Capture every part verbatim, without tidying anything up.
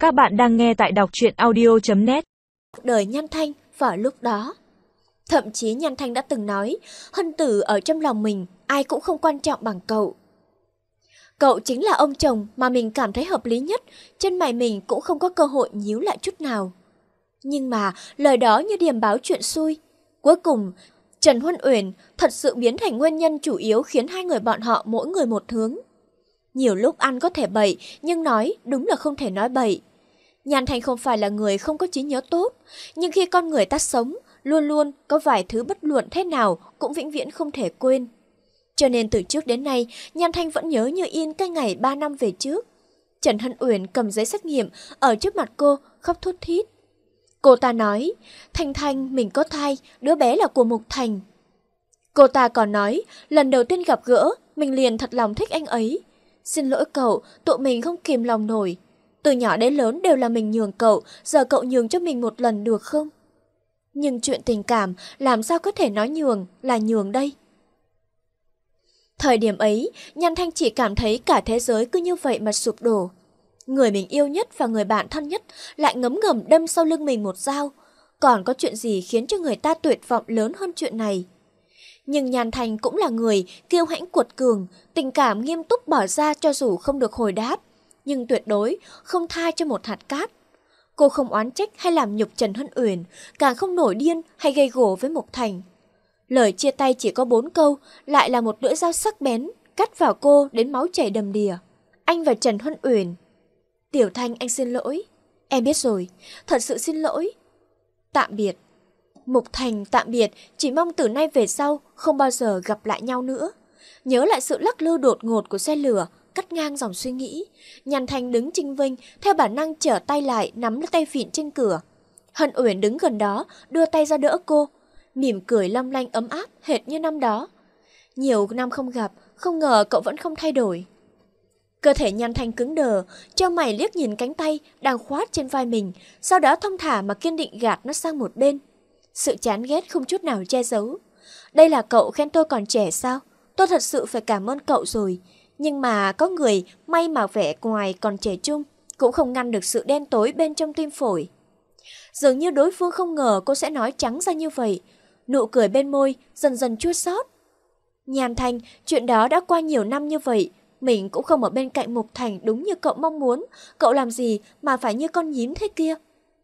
Các bạn đang nghe tại đọc truyện audio chấm net. Đời Nhan Thanh vào lúc đó. Thậm chí Nhan Thanh đã từng nói, Hân Tử ở trong lòng mình, ai cũng không quan trọng bằng cậu. Cậu chính là ông chồng mà mình cảm thấy hợp lý nhất, chân mày mình cũng không có cơ hội nhíu lại chút nào. Nhưng mà lời đó như điềm báo chuyện xui. Cuối cùng, Trần Huân Uyển thật sự biến thành nguyên nhân chủ yếu khiến hai người bọn họ mỗi người một hướng. Nhiều lúc ăn có thể bậy, nhưng nói đúng là không thể nói bậy. Nhan Thanh không phải là người không có trí nhớ tốt, nhưng khi con người ta sống, luôn luôn có vài thứ bất luận thế nào cũng vĩnh viễn không thể quên. Cho nên từ trước đến nay, Nhan Thanh vẫn nhớ như in cái ngày ba năm về trước. Trần Hân Uyển cầm giấy xét nghiệm ở trước mặt cô, khóc thút thít. Cô ta nói, Thanh Thanh mình có thai, đứa bé là của Mục Thành. Cô ta còn nói, lần đầu tiên gặp gỡ, mình liền thật lòng thích anh ấy. Xin lỗi cậu, tụi mình không kìm lòng nổi. Từ nhỏ đến lớn đều là mình nhường cậu, giờ cậu nhường cho mình một lần được không? Nhưng chuyện tình cảm làm sao có thể nói nhường là nhường đây? Thời điểm ấy, Nhan Thanh chỉ cảm thấy cả thế giới cứ như vậy mà sụp đổ. Người mình yêu nhất và người bạn thân nhất lại ngấm ngầm đâm sau lưng mình một dao. Còn có chuyện gì khiến cho người ta tuyệt vọng lớn hơn chuyện này? Nhưng Nhan Thanh cũng là người kiêu hãnh cuột cường, tình cảm nghiêm túc bỏ ra cho dù không được hồi đáp, nhưng tuyệt đối không tha cho một hạt cát. Cô không oán trách hay làm nhục Trần Hân Uyển, càng không nổi điên hay gây gổ với Mục Thành. Lời chia tay chỉ có bốn câu, lại là một lưỡi dao sắc bén, cắt vào cô đến máu chảy đầm đìa. Anh và Trần Hân Uyển. Tiểu Thanh, anh xin lỗi. Em biết rồi, thật sự xin lỗi. Tạm biệt. Mục Thành tạm biệt, chỉ mong từ nay về sau không bao giờ gặp lại nhau nữa. Nhớ lại sự lắc lư đột ngột của xe lửa, cắt ngang dòng suy nghĩ. Nhan Thanh đứng chênh vênh, theo bản năng trở tay lại nắm lấy tay vịn trên cửa. Hân Uyển đứng gần đó, đưa tay ra đỡ cô, mỉm cười long lanh ấm áp hệt như năm đó. Nhiều năm không gặp, không ngờ cậu vẫn không thay đổi. Cơ thể Nhan Thanh cứng đờ, cho mày liếc nhìn cánh tay đang khoát trên vai mình, sau đó thong thả mà kiên định gạt nó sang một bên. Sự chán ghét không chút nào che giấu. Đây là cậu khen tôi còn trẻ sao? Tôi thật sự phải cảm ơn cậu rồi. Nhưng mà có người may mà vẻ ngoài còn trẻ trung, cũng không ngăn được sự đen tối bên trong tim phổi. Dường như đối phương không ngờ cô sẽ nói trắng ra như vậy. Nụ cười bên môi dần dần chua xót. Nhan Thanh, chuyện đó đã qua nhiều năm như vậy, mình cũng không ở bên cạnh Mục Thành đúng như cậu mong muốn. Cậu làm gì mà phải như con nhím thế kia?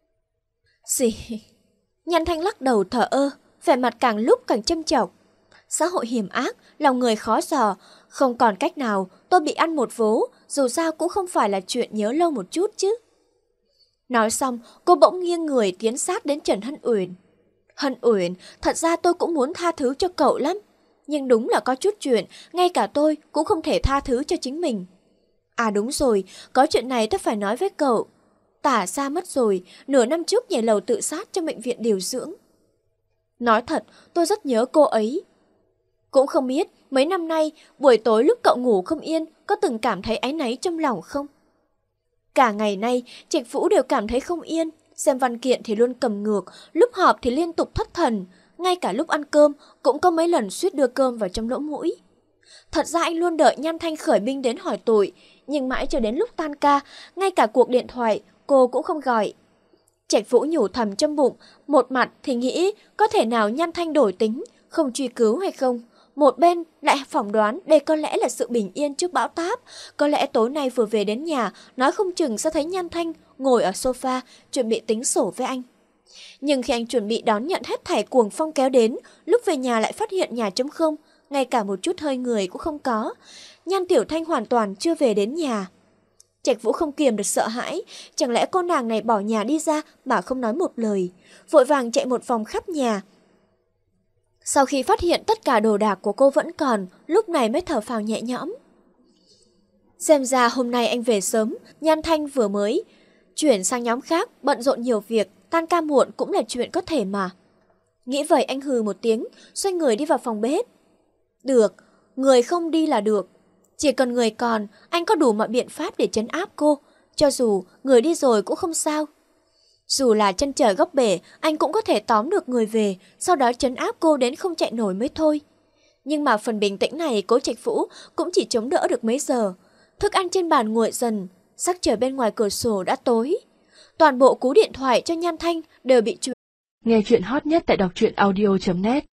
Gì? Nhan Thanh lắc đầu thở ơ, vẻ mặt càng lúc càng châm chọc. Xã hội hiểm ác, lòng người khó dò, không còn cách nào, tôi bị ăn một vố, dù sao cũng không phải là chuyện nhớ lâu một chút chứ. Nói xong, cô bỗng nghiêng người tiến sát đến Trần Hân Uyển. Hân Uyển, thật ra tôi cũng muốn tha thứ cho cậu lắm, nhưng đúng là có chút chuyện, ngay cả tôi cũng không thể tha thứ cho chính mình. À đúng rồi, có chuyện này tôi phải nói với cậu. Tả Sa mất rồi, nửa năm trước nhảy lầu tự sát trong bệnh viện điều dưỡng. Nói thật, tôi rất nhớ cô ấy. Cũng không biết, mấy năm nay, buổi tối lúc cậu ngủ không yên, có từng cảm thấy áy náy trong lòng không? Cả ngày nay, Trạch Vũ đều cảm thấy không yên, xem văn kiện thì luôn cầm ngược, lúc họp thì liên tục thất thần, ngay cả lúc ăn cơm cũng có mấy lần suýt đưa cơm vào trong lỗ mũi. Thật ra anh luôn đợi Nhan Thanh khởi binh đến hỏi tội, nhưng mãi cho đến lúc tan ca, ngay cả cuộc điện thoại cô cũng không gọi. Trạch Vũ nhủ thầm trong bụng, một mặt thì nghĩ có thể nào Nhan Thanh đổi tính, không truy cứu hay không. Một bên lại phỏng đoán đây có lẽ là sự bình yên trước bão táp, có lẽ tối nay vừa về đến nhà, nói không chừng sẽ thấy Nhan Thanh ngồi ở sofa chuẩn bị tính sổ với anh. Nhưng khi anh chuẩn bị đón nhận hết thảy cuồng phong kéo đến, lúc về nhà lại phát hiện nhà trống không, ngay cả một chút hơi người cũng không có. Nhan Tiểu Thanh hoàn toàn chưa về đến nhà. Trạch Vũ không kiềm được sợ hãi, chẳng lẽ cô nàng này bỏ nhà đi ra mà không nói một lời, vội vàng chạy một vòng khắp nhà. Sau khi phát hiện tất cả đồ đạc của cô vẫn còn, lúc này mới thở phào nhẹ nhõm. Xem ra hôm nay anh về sớm, Nhan Thanh vừa mới chuyển sang nhóm khác, bận rộn nhiều việc, tan ca muộn cũng là chuyện có thể mà. Nghĩ vậy anh hừ một tiếng, xoay người đi vào phòng bếp. Được, người không đi là được. Chỉ cần người còn, anh có đủ mọi biện pháp để trấn áp cô, cho dù người đi rồi cũng không sao. Dù là chân trời góc bể, anh cũng có thể tóm được người về, sau đó trấn áp cô đến không chạy nổi mới thôi. Nhưng mà phần bình tĩnh này Cố Trạch Vũ cũng chỉ chống đỡ được mấy giờ. Thức ăn trên bàn nguội dần, sắc trời bên ngoài cửa sổ đã tối. Toàn bộ cú điện thoại cho Nhan Thanh đều bị chụp. Nghe chuyện hot nhất tại đọc truyện audio chấm net